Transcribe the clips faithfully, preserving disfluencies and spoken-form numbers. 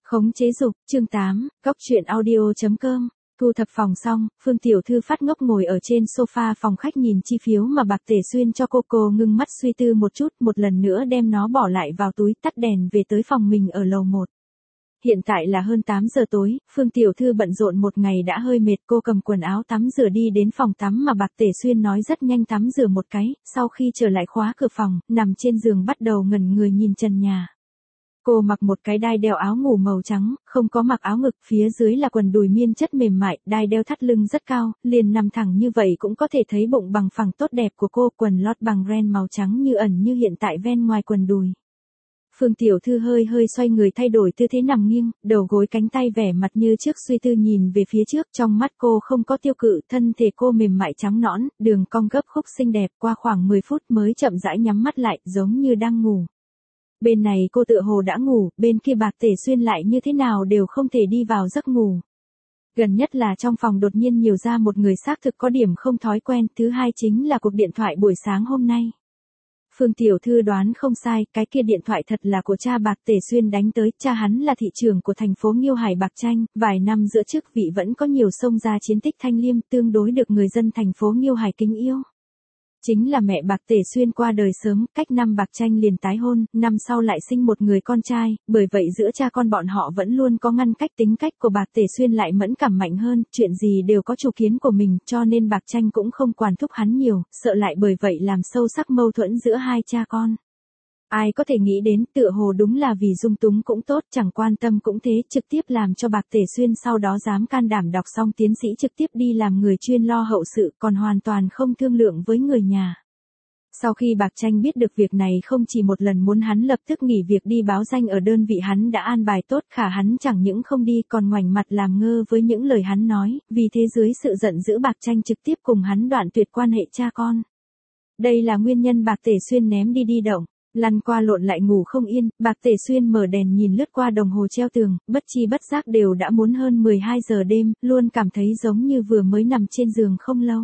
Khống chế dục, chương tám, góc truyện audio.com. Thu thập phòng xong, Phương Tiểu Thư phát ngốc ngồi ở trên sofa phòng khách nhìn chi phiếu mà Bạc Tể Xuyên cho cô. Cô ngưng mắt suy tư một chút, một lần nữa đem nó bỏ lại vào túi, tắt đèn về tới phòng mình ở lầu một. Hiện tại là hơn tám giờ tối, Phương Tiểu Thư bận rộn một ngày đã hơi mệt. Cô cầm quần áo tắm rửa đi đến phòng tắm mà Bạc Tể Xuyên nói rất nhanh tắm rửa một cái, sau khi trở lại khóa cửa phòng, nằm trên giường bắt đầu ngẩn người nhìn trần nhà. Cô mặc một cái đai đeo áo ngủ màu trắng, không có mặc áo ngực, phía dưới là quần đùi miên chất mềm mại, đai đeo thắt lưng rất cao, liền nằm thẳng như vậy cũng có thể thấy bụng bằng phẳng tốt đẹp của cô, quần lót bằng ren màu trắng như ẩn như hiện tại ven ngoài quần đùi. Phương Tiểu Thư hơi hơi xoay người thay đổi tư thế nằm nghiêng, đầu gối cánh tay vẻ mặt như trước suy tư nhìn về phía trước, trong mắt cô không có tiêu cự, thân thể cô mềm mại trắng nõn, đường cong gấp khúc xinh đẹp, qua khoảng mười phút mới chậm rãi nhắm mắt lại, giống như đang ngủ. Bên này cô tựa hồ đã ngủ, bên kia Bạc Tể Xuyên lại như thế nào đều không thể đi vào giấc ngủ. Gần nhất là trong phòng đột nhiên nhiều ra một người xác thực có điểm không thói quen, thứ hai chính là cuộc điện thoại buổi sáng hôm nay. Phương Tiểu Thư đoán không sai, cái kia điện thoại thật là của cha Bạc Tể Xuyên đánh tới, cha hắn là thị trưởng của thành phố Nghiêu Hải Bạc Tranh, vài năm giữa chức vị vẫn có nhiều xông ra chiến tích thanh liêm, tương đối được người dân thành phố Nghiêu Hải kính yêu. Chính là mẹ Bạc Tể Xuyên qua đời sớm, cách năm Bạc Tranh liền tái hôn, năm sau lại sinh một người con trai, bởi vậy giữa cha con bọn họ vẫn luôn có ngăn cách, tính cách của Bạc Tể Xuyên lại mẫn cảm mạnh hơn, chuyện gì đều có chủ kiến của mình, cho nên Bạc Tranh cũng không quản thúc hắn nhiều, sợ lại bởi vậy làm sâu sắc mâu thuẫn giữa hai cha con. Ai có thể nghĩ đến, tựa hồ đúng là vì dung túng cũng tốt, chẳng quan tâm cũng thế, trực tiếp làm cho Bạc Tể Xuyên sau đó dám can đảm đọc xong tiến sĩ trực tiếp đi làm người chuyên lo hậu sự, còn hoàn toàn không thương lượng với người nhà. Sau khi Bạc Tranh biết được việc này không chỉ một lần muốn hắn lập tức nghỉ việc đi báo danh ở đơn vị hắn đã an bài tốt, khả hắn chẳng những không đi còn ngoảnh mặt làm ngơ với những lời hắn nói, vì thế dưới sự giận dữ Bạc Tranh trực tiếp cùng hắn đoạn tuyệt quan hệ cha con. Đây là nguyên nhân Bạc Tể Xuyên ném đi đi động. Lăn qua lộn lại ngủ không yên, Bạc Tể Xuyên mở đèn nhìn lướt qua đồng hồ treo tường, bất chi bất giác đều đã muốn hơn mười hai giờ đêm, luôn cảm thấy giống như vừa mới nằm trên giường không lâu.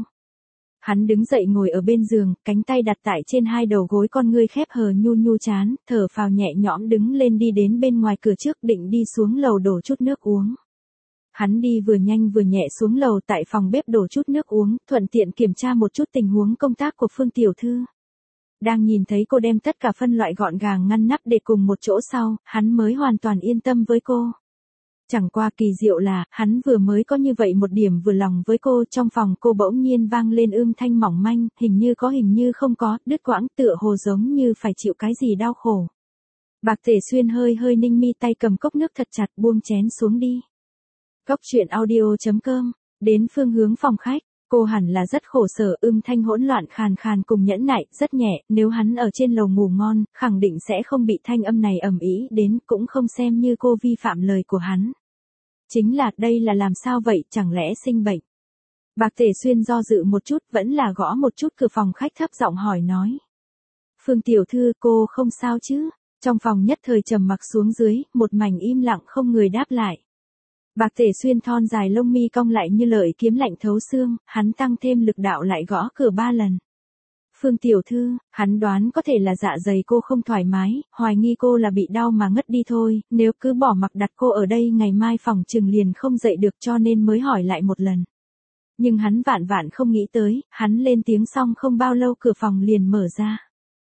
Hắn đứng dậy ngồi ở bên giường, cánh tay đặt tại trên hai đầu gối, con ngươi khép hờ nhu nhu chán, thở phào nhẹ nhõm đứng lên đi đến bên ngoài cửa trước định đi xuống lầu đổ chút nước uống. Hắn đi vừa nhanh vừa nhẹ xuống lầu tại phòng bếp đổ chút nước uống, thuận tiện kiểm tra một chút tình huống công tác của Phương Tiểu Thư. Đang nhìn thấy cô đem tất cả phân loại gọn gàng ngăn nắp để cùng một chỗ sau, hắn mới hoàn toàn yên tâm với cô. Chẳng qua kỳ diệu là, hắn vừa mới có như vậy một điểm vừa lòng với cô, trong phòng cô bỗng nhiên vang lên âm thanh mỏng manh, hình như có hình như không có, đứt quãng tựa hồ giống như phải chịu cái gì đau khổ. Bạc Tể Xuyên hơi hơi ninh mi, tay cầm cốc nước thật chặt, buông chén xuống đi. Góc truyện audio.com, đến phương hướng phòng khách. Cô hẳn là rất khổ sở, âm thanh hỗn loạn khàn khàn cùng nhẫn nại, rất nhẹ, nếu hắn ở trên lầu ngủ ngon, khẳng định sẽ không bị thanh âm này ầm ĩ đến, cũng không xem như cô vi phạm lời của hắn. Chính là, đây là làm sao vậy, chẳng lẽ sinh bệnh? Bạc Tể Xuyên do dự một chút, vẫn là gõ một chút cửa phòng khách thấp giọng hỏi nói. Phương Tiểu Thư, cô không sao chứ? Trong phòng nhất thời trầm mặc xuống dưới, một mảnh im lặng không người đáp lại. Bạc Tể Xuyên thon dài lông mi cong lại như lợi kiếm lạnh thấu xương, hắn tăng thêm lực đạo lại gõ cửa ba lần. Phương Tiểu Thư, hắn đoán có thể là dạ dày cô không thoải mái, hoài nghi cô là bị đau mà ngất đi thôi, nếu cứ bỏ mặc đặt cô ở đây ngày mai phòng chừng liền không dậy được cho nên mới hỏi lại một lần. Nhưng hắn vạn vạn không nghĩ tới, hắn lên tiếng xong không bao lâu cửa phòng liền mở ra.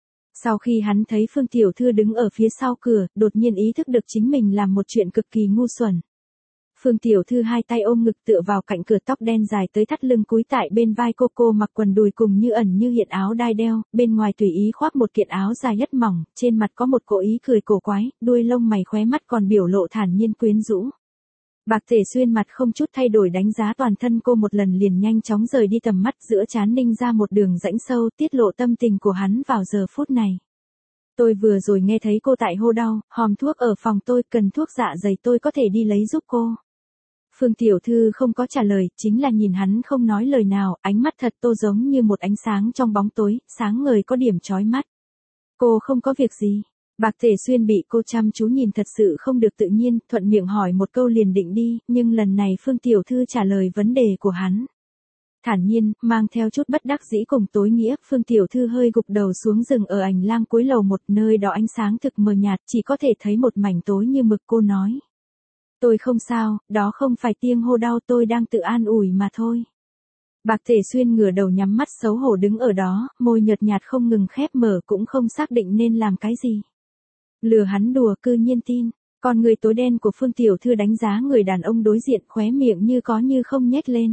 Sau khi hắn thấy Phương Tiểu Thư đứng ở phía sau cửa, đột nhiên ý thức được chính mình làm một chuyện cực kỳ ngu xuẩn. Phương Tiểu Thư hai tay ôm ngực tựa vào cạnh cửa, tóc đen dài tới thắt lưng cúi tại bên vai cô, cô mặc quần đùi cùng như ẩn như hiện áo đai đeo, bên ngoài tùy ý khoác một kiện áo dài nhất mỏng, trên mặt có một cố ý cười cổ quái, đuôi lông mày khóe mắt còn biểu lộ thản nhiên quyến rũ. Bạc Tể Xuyên mặt không chút thay đổi đánh giá toàn thân cô một lần liền nhanh chóng rời đi tầm mắt, giữa trán ninh ra một đường rãnh sâu, tiết lộ tâm tình của hắn vào giờ phút này. Tôi vừa rồi nghe thấy cô tại hô đau, hòm thuốc ở phòng tôi, cần thuốc dạ dày tôi có thể đi lấy giúp cô. Phương Tiểu Thư không có trả lời, chính là nhìn hắn không nói lời nào, ánh mắt thật tô giống như một ánh sáng trong bóng tối, sáng ngời có điểm chói mắt. Cô không có việc gì. Bạc Tể Xuyên bị cô chăm chú nhìn thật sự không được tự nhiên, thuận miệng hỏi một câu liền định đi, nhưng lần này Phương Tiểu Thư trả lời vấn đề của hắn. Thản nhiên, mang theo chút bất đắc dĩ cùng tối nghĩa, Phương Tiểu Thư hơi gục đầu xuống rừng ở hành lang cuối lầu một, nơi đó ánh sáng thực mờ nhạt, chỉ có thể thấy một mảnh tối như mực. Cô nói. Tôi không sao, đó không phải tiếng hô đau, tôi đang tự an ủi mà thôi. Bạc Tể Xuyên ngửa đầu nhắm mắt xấu hổ đứng ở đó, môi nhợt nhạt không ngừng khép mở cũng không xác định nên làm cái gì. Lừa hắn đùa cư nhiên tin, con người tối đen của Phương Tiểu Thư đánh giá người đàn ông đối diện khóe miệng như có như không nhếch lên.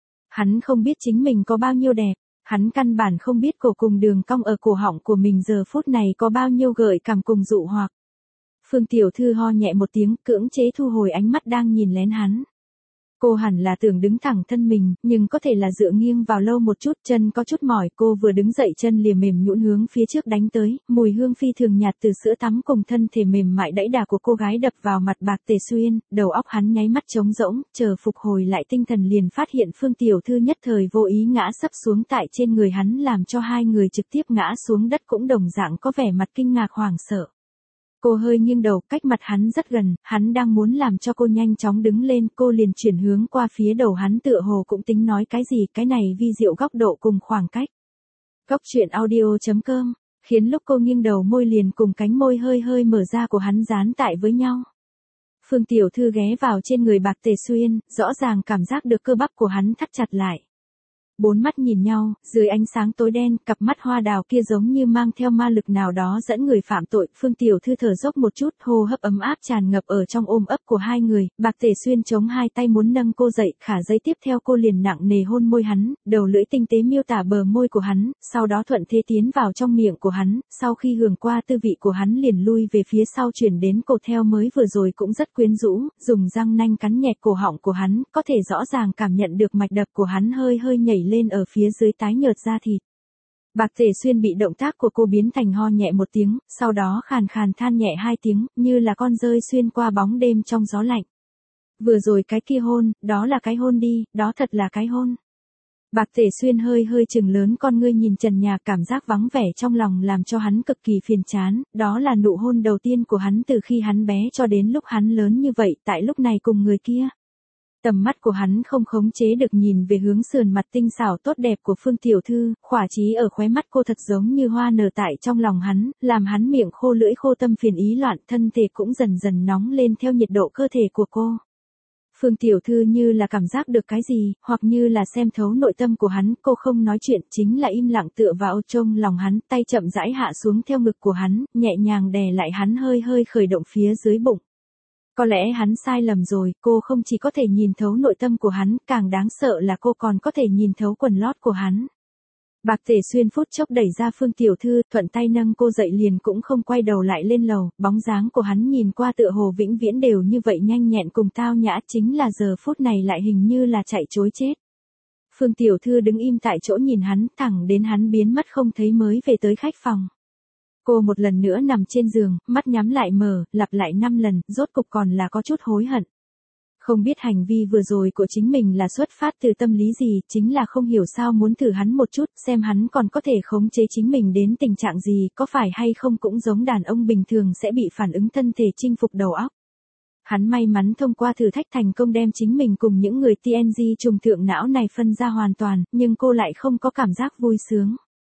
Hắn không biết chính mình có bao nhiêu đẹp, hắn căn bản không biết cổ cùng đường cong ở cổ họng của mình giờ phút này có bao nhiêu gợi cảm cùng dụ hoặc. Phương Tiểu Thư ho nhẹ một tiếng cưỡng chế thu hồi ánh mắt đang nhìn lén hắn. Cô hẳn là tưởng đứng thẳng thân mình, nhưng có thể là dựa nghiêng vào lâu một chút, chân có chút mỏi, cô vừa đứng dậy chân liền mềm nhũn hướng phía trước đánh tới, mùi hương phi thường nhạt từ sữa tắm cùng thân thể mềm mại đẫy đà của cô gái đập vào mặt Bạc Tể Xuyên, đầu óc hắn nháy mắt trống rỗng, chờ phục hồi lại tinh thần liền phát hiện Phương Tiểu Thư nhất thời vô ý ngã sấp xuống tại trên người hắn làm cho hai người trực tiếp ngã xuống đất cũng đồng dạng có vẻ mặt kinh ngạc hoảng sợ. Cô hơi nghiêng đầu, cách mặt hắn rất gần, hắn đang muốn làm cho cô nhanh chóng đứng lên, cô liền chuyển hướng qua phía đầu hắn tựa hồ cũng tính nói cái gì, cái này vi diệu góc độ cùng khoảng cách. Góc truyện audio chấm com, khiến lúc cô nghiêng đầu môi liền cùng cánh môi hơi hơi mở ra của hắn dán tại với nhau. Phương Tiểu Thư ghé vào trên người Bạc Tể Xuyên, rõ ràng cảm giác được cơ bắp của hắn thắt chặt lại. Bốn mắt nhìn nhau, dưới ánh sáng tối đen, cặp mắt hoa đào kia giống như mang theo ma lực nào đó dẫn người phạm tội. Phương Tiểu Thư thở dốc một chút, hô hấp ấm áp tràn ngập ở trong ôm ấp của hai người. Bạc Tể Xuyên chống hai tay muốn nâng cô dậy, khả giây tiếp theo cô liền nặng nề hôn môi hắn, đầu lưỡi tinh tế miêu tả bờ môi của hắn, sau đó thuận thế tiến vào trong miệng của hắn, sau khi hưởng qua tư vị của hắn liền lui về phía sau chuyển đến cổ theo mới vừa rồi cũng rất quyến rũ, dùng răng nanh cắn nhẹ cổ họng của hắn, có thể rõ ràng cảm nhận được mạch đập của hắn hơi hơi nhảy lên ở phía dưới tái nhợt da thịt. Bạc Tể Xuyên bị động tác của cô biến thành ho nhẹ một tiếng, sau đó khàn khàn than nhẹ hai tiếng, như là con rơi xuyên qua bóng đêm trong gió lạnh. Vừa rồi cái kia hôn, đó là cái hôn đi, đó thật là cái hôn. Bạc Tể Xuyên hơi hơi chừng lớn con ngươi nhìn trần nhà, cảm giác vắng vẻ trong lòng làm cho hắn cực kỳ phiền chán, đó là nụ hôn đầu tiên của hắn từ khi hắn bé cho đến lúc hắn lớn như vậy, tại lúc này cùng người kia. Tầm mắt của hắn không khống chế được nhìn về hướng sườn mặt tinh xảo tốt đẹp của Phương Tiểu Thư, khỏa trí ở khóe mắt cô thật giống như hoa nở tại trong lòng hắn, làm hắn miệng khô lưỡi khô tâm phiền ý loạn, thân thể cũng dần dần nóng lên theo nhiệt độ cơ thể của cô. Phương Tiểu Thư như là cảm giác được cái gì, hoặc như là xem thấu nội tâm của hắn, cô không nói chuyện, chính là im lặng tựa vào trong lòng hắn, tay chậm rãi hạ xuống theo ngực của hắn, nhẹ nhàng đè lại hắn hơi hơi khởi động phía dưới bụng. Có lẽ hắn sai lầm rồi, cô không chỉ có thể nhìn thấu nội tâm của hắn, càng đáng sợ là cô còn có thể nhìn thấu quần lót của hắn. Bạc Tể Xuyên phút chốc đẩy ra Phương Tiểu Thư, thuận tay nâng cô dậy liền cũng không quay đầu lại lên lầu, bóng dáng của hắn nhìn qua tựa hồ vĩnh viễn đều như vậy nhanh nhẹn cùng tao nhã, chính là giờ phút này lại hình như là chạy trối chết. Phương Tiểu Thư đứng im tại chỗ nhìn hắn, thẳng đến hắn biến mất không thấy mới về tới khách phòng. Cô một lần nữa nằm trên giường, mắt nhắm lại mở, lặp lại năm lần, rốt cục còn là có chút hối hận. Không biết hành vi vừa rồi của chính mình là xuất phát từ tâm lý gì, chính là không hiểu sao muốn thử hắn một chút, xem hắn còn có thể khống chế chính mình đến tình trạng gì, có phải hay không cũng giống đàn ông bình thường sẽ bị phản ứng thân thể chinh phục đầu óc. Hắn may mắn thông qua thử thách thành công đem chính mình cùng những người tê en giê trùng thượng não này phân ra hoàn toàn, nhưng cô lại không có cảm giác vui sướng.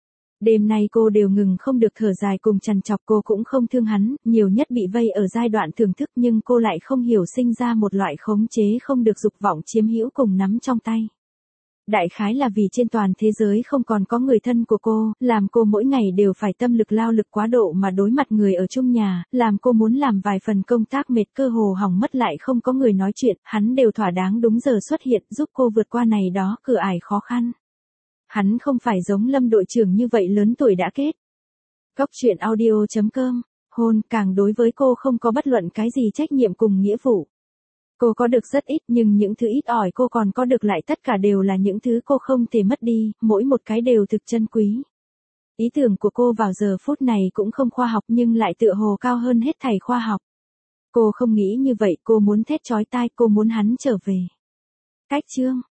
Đêm nay cô đều ngừng không được thở dài cùng trằn trọc, cô cũng không thương hắn, nhiều nhất bị vây ở giai đoạn thưởng thức, nhưng cô lại không hiểu sinh ra một loại khống chế không được dục vọng chiếm hữu cùng nắm trong tay. Đại khái là vì trên toàn thế giới không còn có người thân của cô, làm cô mỗi ngày đều phải tâm lực lao lực quá độ mà đối mặt người ở chung nhà, làm cô muốn làm vài phần công tác mệt cơ hồ hỏng mất lại không có người nói chuyện, hắn đều thỏa đáng đúng giờ xuất hiện giúp cô vượt qua này đó cửa ải khó khăn. Hắn không phải giống Lâm đội trưởng như vậy lớn tuổi đã kết. Góc truyện audio chấm com, hôn càng đối với cô không có bất luận cái gì trách nhiệm cùng nghĩa vụ. Cô có được rất ít nhưng những thứ ít ỏi cô còn có được lại tất cả đều là những thứ cô không thể mất đi, mỗi một cái đều thực chân quý. Ý tưởng của cô vào giờ phút này cũng không khoa học nhưng lại tựa hồ cao hơn hết thảy khoa học. Cô không nghĩ như vậy, cô muốn thét chói tai, cô muốn hắn trở về. Cách chương